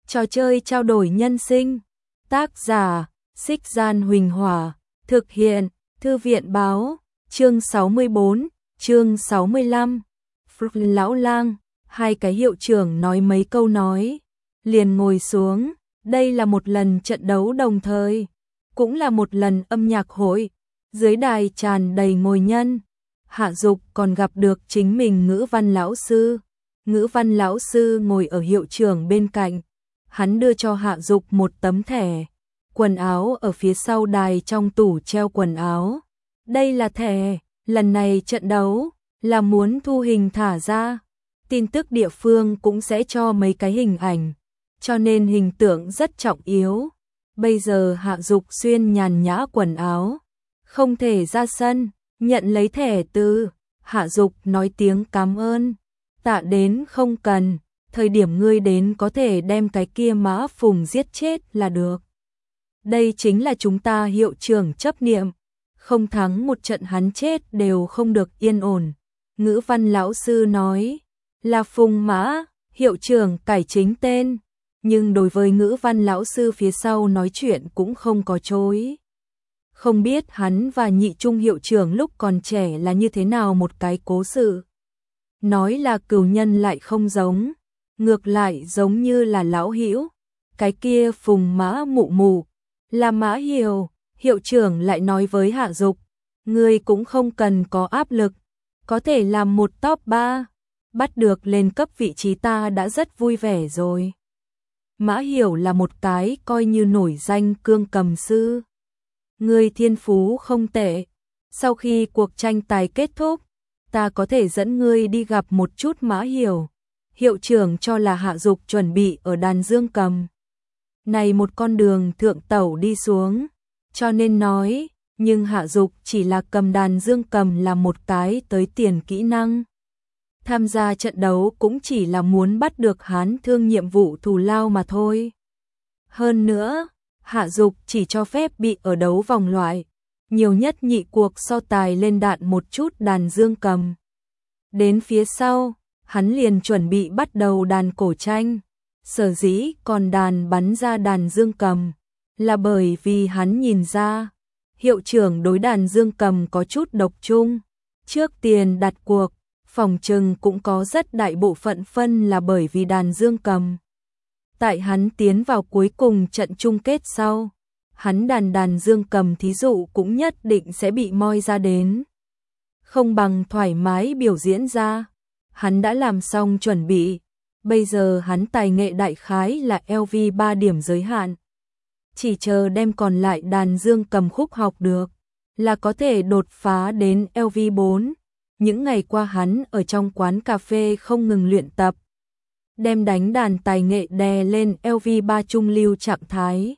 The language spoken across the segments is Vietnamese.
Trò chơi trao đổi nhân sinh. Tác giả: Xích Gian Huỳnh Hỏa. Thực hiện: Thư viện báo. Chương 64, chương 65. Lão lang, hai cái hiệu trưởng nói mấy câu nói, liền ngồi xuống. Đây là một lần trận đấu đồng thời, cũng là một lần âm nhạc hội. Dưới đài tràn đầy ngồi nhân. Hạ Dục còn gặp được chính mình ngữ văn lão sư. Ngữ văn lão sư ngồi ở hiệu trưởng bên cạnh. Hắn đưa cho Hạ Dục một tấm thẻ. Quần áo ở phía sau đài trong tủ treo quần áo. Đây là thẻ, lần này trận đấu là muốn thu hình thả ra. Tin tức địa phương cũng sẽ cho mấy cái hình ảnh, cho nên hình tượng rất trọng yếu. Bây giờ Hạ Dục xuyên nhàn nhã quần áo, không thể ra sân, nhận lấy thẻ từ Hạ Dục nói tiếng cảm ơn. Tạ đến không cần, thời điểm ngươi đến có thể đem cái kia Mã Phùng giết chết là được. Đây chính là chúng ta hiệu trưởng chấp niệm, không thắng một trận hắn chết đều không được yên ổn. Ngữ văn lão sư nói là Phùng Mã, hiệu trưởng cải chính tên, nhưng đối với ngữ văn lão sư phía sau nói chuyện cũng không có chối. Không biết hắn và nhị trung hiệu trưởng lúc còn trẻ là như thế nào một cái cố sự. Nói là cừu nhân lại không giống, ngược lại giống như là lão hữu. Cái kia Phùng Mã mụ mụ là Mã Hiểu. Hiệu trưởng lại nói với Hạ Dục, ngươi cũng không cần có áp lực, có thể làm một top 3, bắt được lên cấp vị trí ta đã rất vui vẻ rồi. Mã Hiểu là một cái coi như nổi danh cương cầm sư. Ngươi thiên phú không tệ, sau khi cuộc tranh tài kết thúc, ta có thể dẫn ngươi đi gặp một chút Mã Hiểu. Hiệu trưởng cho là Hạ Dục chuẩn bị ở đàn dương cầm. Này một con đường thượng tẩu đi xuống, cho nên nói, nhưng Hạ Dục chỉ là cầm đàn dương cầm là một cái tới tiền kỹ năng. Tham gia trận đấu cũng chỉ là muốn bắt được hán thương nhiệm vụ thù lao mà thôi. Hơn nữa, Hạ Dục chỉ cho phép bị ở đấu vòng loại, nhiều nhất nhị cuộc so tài lên đạn một chút đàn dương cầm. Đến phía sau, hắn liền chuẩn bị bắt đầu đàn cổ tranh. Sở dĩ còn đàn bắn ra đàn dương cầm là bởi vì hắn nhìn ra hiệu trưởng đối đàn dương cầm có chút độc trung. Trước tiền đặt cuộc, phòng trừng cũng có rất đại bộ phận phân là bởi vì đàn dương cầm. Tại hắn tiến vào cuối cùng trận chung kết sau, hắn đàn dương cầm thí dụ cũng nhất định sẽ bị moi ra đến. Không bằng thoải mái biểu diễn ra. Hắn đã làm xong chuẩn bị. Bây giờ hắn tài nghệ đại khái là LV3 điểm giới hạn. Chỉ chờ đem còn lại đàn dương cầm khúc học được, là có thể đột phá đến LV4. Những ngày qua hắn ở trong quán cà phê không ngừng luyện tập, đem đánh đàn tài nghệ đè lên LV3 trung lưu trạng thái.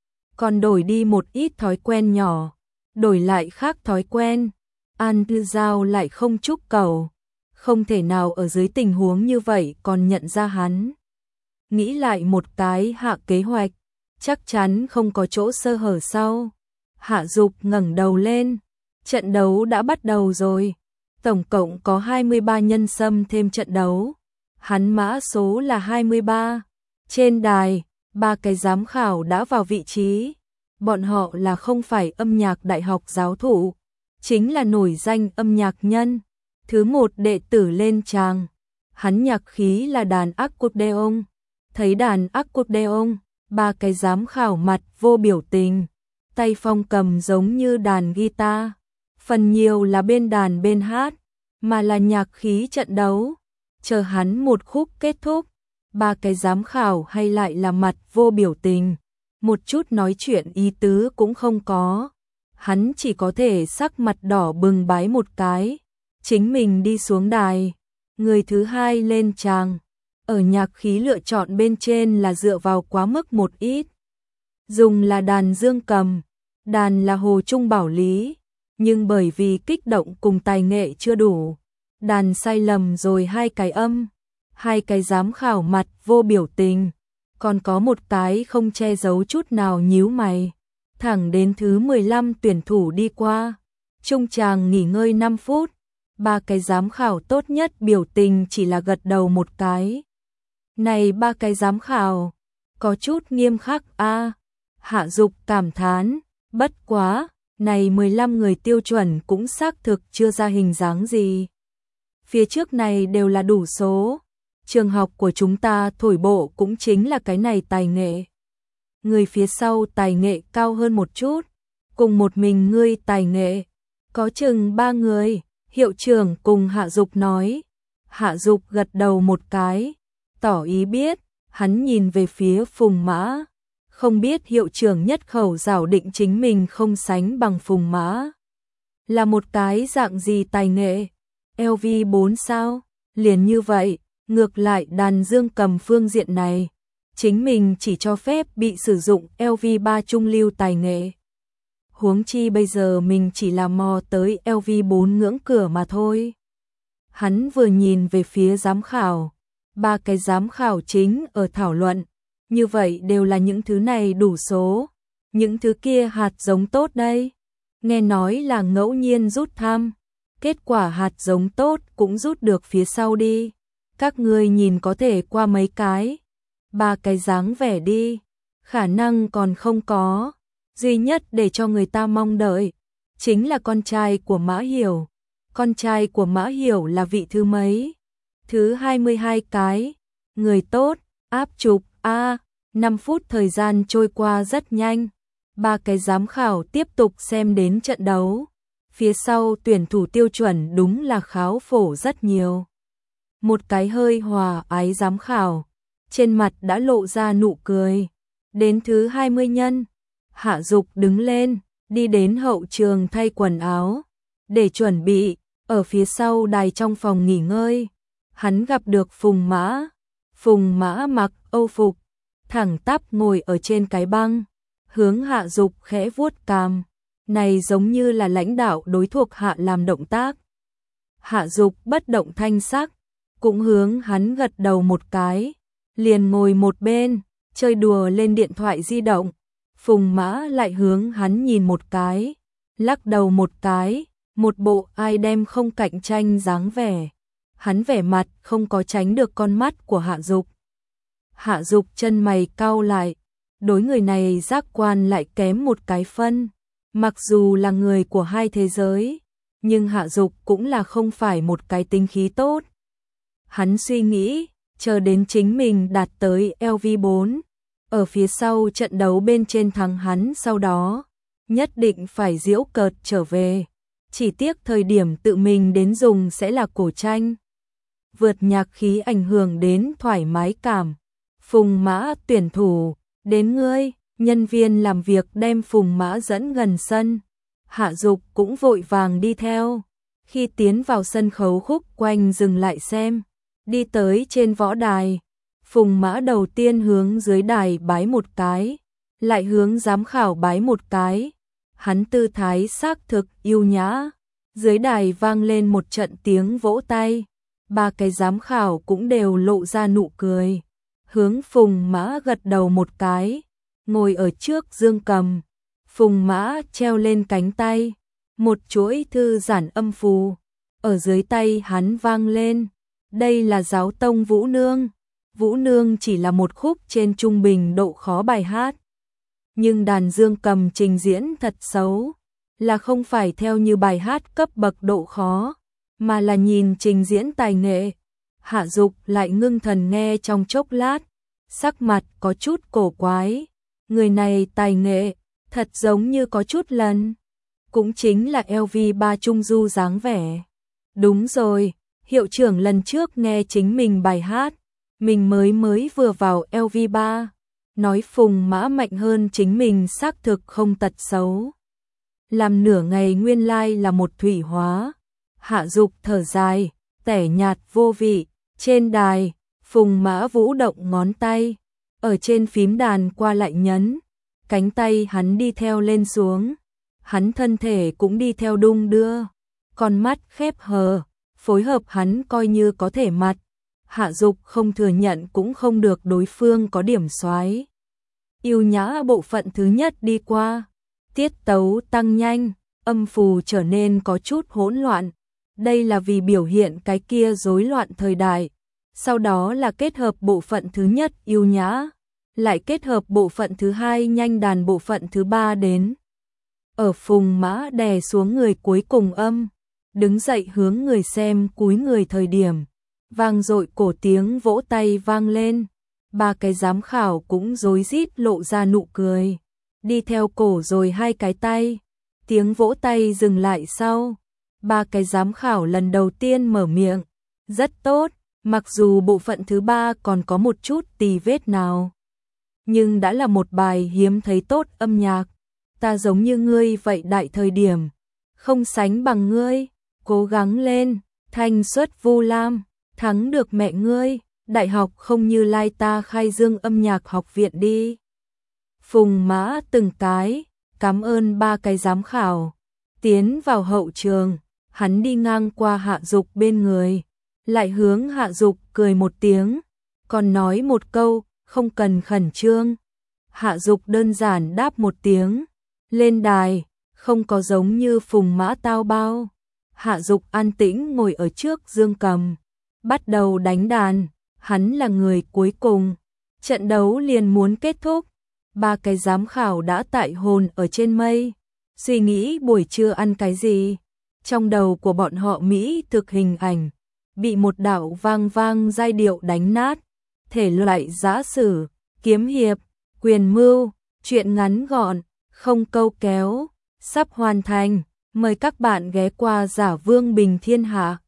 Còn đổi đi một ít thói quen nhỏ, đổi lại khác thói quen. An Tư Giao lại không chúc cầu, không thể nào ở dưới tình huống như vậy còn nhận ra hắn. Nghĩ lại một cái hạ kế hoạch, chắc chắn không có chỗ sơ hở sau. Hạ Dục ngẩng đầu lên, trận đấu đã bắt đầu rồi. Tổng cộng có 23 nhân xâm thêm trận đấu. Hắn mã số là 23. Trên đài, 3 cái giám khảo đã vào vị trí. Bọn họ là không phải âm nhạc đại học giáo thụ, chính là nổi danh âm nhạc nhân. Thứ một đệ tử lên tràng, hắn nhạc khí là đàn accordion. Thấy đàn accordion, 3 cái giám khảo mặt vô biểu tình, tay phong cầm giống như đàn guitar, phần nhiều là bên đàn bên hát, mà là nhạc khí trận đấu. Chờ hắn một khúc kết thúc, 3 cái giám khảo hay lại là mặt vô biểu tình, một chút nói chuyện ý tứ cũng không có. Hắn chỉ có thể sắc mặt đỏ bừng bái một cái, chính mình đi xuống đài. Người thứ hai lên tràng, ở nhạc khí lựa chọn bên trên là dựa vào quá mức một ít. Dùng là đàn dương cầm, đàn là Hồ Trung Bảo Lý, nhưng bởi vì kích động cùng tài nghệ chưa đủ, đàn sai lầm rồi 2 cái âm. 2 cái giám khảo mặt vô biểu tình, còn có một cái không che giấu chút nào nhíu mày. Thẳng đến thứ 15 tuyển thủ đi qua, trung tràng nghỉ ngơi 5 phút, 3 cái giám khảo tốt nhất biểu tình chỉ là gật đầu một cái. Này 3 cái giám khảo, có chút nghiêm khắc a. Hạ Dục cảm thán, bất quá, này 15 người tiêu chuẩn cũng xác thực chưa ra hình dáng gì. Phía trước này đều là đủ số. Trường học của chúng ta thổi bộ cũng chính là cái này tài nghệ. Người phía sau tài nghệ cao hơn một chút, cùng một mình ngươi tài nghệ, có chừng 3 người, hiệu trưởng cùng Hạ Dục nói. Hạ Dục gật đầu một cái, tỏ ý biết, hắn nhìn về phía Phùng Mã, không biết hiệu trưởng nhất khẩu giảo định chính mình không sánh bằng Phùng Mã. Là một cái dạng gì tài nghệ? LV4 sao? Liền như vậy, ngược lại Đàn Dương Cầm phương diện này, chính mình chỉ cho phép bị sử dụng LV3 trung lưu tài nghệ. Huống chi bây giờ mình chỉ là mò tới LV4 ngưỡng cửa mà thôi. Hắn vừa nhìn về phía giám khảo, 3 cái giám khảo chính ở thảo luận, như vậy đều là những thứ này đủ số, những thứ kia hạt giống tốt đây. Nghe nói là ngẫu nhiên rút thăm, kết quả hạt giống tốt cũng rút được phía sau đi. Các ngươi nhìn có thể qua mấy cái, 3 cái dáng vẻ đi, khả năng còn không có. Duy nhất để cho người ta mong đợi chính là con trai của Mã Hiểu. Con trai của Mã Hiểu là vị thứ mấy? Thứ 22 cái. Người tốt, áp chụp a. 5 phút thời gian trôi qua rất nhanh. 3 cái giám khảo tiếp tục xem đến trận đấu. Phía sau tuyển thủ tiêu chuẩn đúng là kháo phổ rất nhiều. Một cái hơi hòa ái giám khảo, trên mặt đã lộ ra nụ cười. Đến thứ 20 nhân, Hạ Dục đứng lên, đi đến hậu trường thay quần áo, để chuẩn bị, ở phía sau đài trong phòng nghỉ ngơi. Hắn gặp được Phùng Mã. Phùng Mã mặc Âu phục, thẳng tắp ngồi ở trên cái băng, hướng Hạ Dục khẽ vuốt cằm. Này giống như là lãnh đạo đối thuộc hạ làm động tác. Hạ Dục bất động thanh sắc, cũng hướng hắn gật đầu một cái, liền ngồi một bên, chơi đùa lên điện thoại di động. Phùng Mã lại hướng hắn nhìn một cái, lắc đầu một cái, một bộ ai đem không cạnh tranh dáng vẻ. Hắn vẻ mặt không có tránh được con mắt của Hạ Dục. Hạ Dục chân mày cau lại, đối người này giác quan lại kém một cái phân. Mặc dù là người của hai thế giới, nhưng Hạ Dục cũng là không phải một cái tính khí tốt. Hắn suy nghĩ, chờ đến chính mình đạt tới LV4, ở phía sau trận đấu bên trên thắng hắn sau đó, nhất định phải giễu cợt trở về. Chỉ tiếc thời điểm tự mình đến dùng sẽ là cổ tranh. Vượt nhạc khí ảnh hưởng đến thoải mái cảm. Phùng Mã tuyển thủ, đến ngươi. Nhân viên làm việc đem Phùng Mã dẫn gần sân. Hạ Dục cũng vội vàng đi theo. Khi tiến vào sân khấu khúc quanh dừng lại xem. Đi tới trên võ đài. Phùng Mã đầu tiên hướng dưới đài bái một cái. Lại hướng giám khảo bái một cái. Hắn tư thái xác thực yêu nhã. Dưới đài vang lên một trận tiếng vỗ tay. 3 cái giám khảo cũng đều lộ ra nụ cười. Hướng Phùng Mã gật đầu một cái. Ngồi ở trước dương cầm, Phùng Mã treo lên cánh tay, một chuỗi thư giản âm phù, ở dưới tay hắn vang lên. Đây là Giáo tông Vũ Nương. Vũ Nương chỉ là một khúc trên trung bình độ khó bài hát. Nhưng đàn dương cầm trình diễn thật xấu, là không phải theo như bài hát cấp bậc độ khó, mà là nhìn trình diễn tài nghệ. Hạ Dục lại ngưng thần nghe trong chốc lát, sắc mặt có chút cổ quái. Người này tài nghệ, thật giống như có chút lần. Cũng chính là LV3 trung du dáng vẻ. Đúng rồi, hiệu trưởng lần trước nghe chính mình bài hát, mình mới vừa vào LV3. Nói Phùng Mã mạnh hơn chính mình xác thực không tật xấu. Làm nửa ngày nguyên lai là một thủy hóa. Hạ Dục thở dài, tẻ nhạt vô vị. Trên đài, Phùng Mã vũ động ngón tay. Ở trên phím đàn qua lại nhấn, cánh tay hắn đi theo lên xuống, hắn thân thể cũng đi theo đung đưa, con mắt khép hờ, phối hợp hắn coi như có thể mặt. Hạ Dục không thừa nhận cũng không được đối phương có điểm soái. Yêu nhã bộ phận thứ nhất đi qua, tiết tấu tăng nhanh, âm phù trở nên có chút hỗn loạn. Đây là vì biểu hiện cái kia rối loạn thời đại. Sau đó là kết hợp bộ phận thứ nhất yêu nhã, lại kết hợp bộ phận thứ hai nhanh đàn bộ phận thứ ba đến. Ở Phùng Mã đè xuống người cuối cùng đứng dậy hướng người xem cúi người thời điểm, vang dội cổ tiếng vỗ tay vang lên, ba cái giám khảo cũng rối rít lộ ra nụ cười, đi theo cổ rồi hai cái tay, tiếng vỗ tay dừng lại sau, ba cái giám khảo lần đầu tiên mở miệng, rất tốt, mặc dù bộ phận thứ ba còn có một chút tì vết nào, nhưng đã là một bài hiếm thấy tốt âm nhạc, ta giống như ngươi vậy đại thời điểm, không sánh bằng ngươi, cố gắng lên, thanh xuất Vu Lam, thắng được mẹ ngươi, đại học không như lai ta khai dương âm nhạc học viện đi. Phùng Mã từng cái, cảm ơn ba cái giám khảo, tiến vào hậu trường, hắn đi ngang qua Hạ Dục bên người, lại hướng Hạ Dục cười một tiếng, còn nói một câu, không cần khẩn trương. Hạ Dục đơn giản đáp một tiếng, lên đài, không có giống như Phùng Mã tao bao. Hạ Dục an tĩnh ngồi ở trước dương cầm, bắt đầu đánh đàn, hắn là người cuối cùng. Trận đấu liền muốn kết thúc, ba cái giám khảo đã tại hồn ở trên mây, suy nghĩ buổi trưa ăn cái gì. Trong đầu của bọn họ mỹ thực hình ảnh, bị một đạo vang vang giai điệu đánh nát, thể loại giã sử, kiếm hiệp, quyền mưu, truyện ngắn gọn, không câu kéo, sắp hoàn thành, mời các bạn ghé qua Giả Vương Bình Thiên Hạ.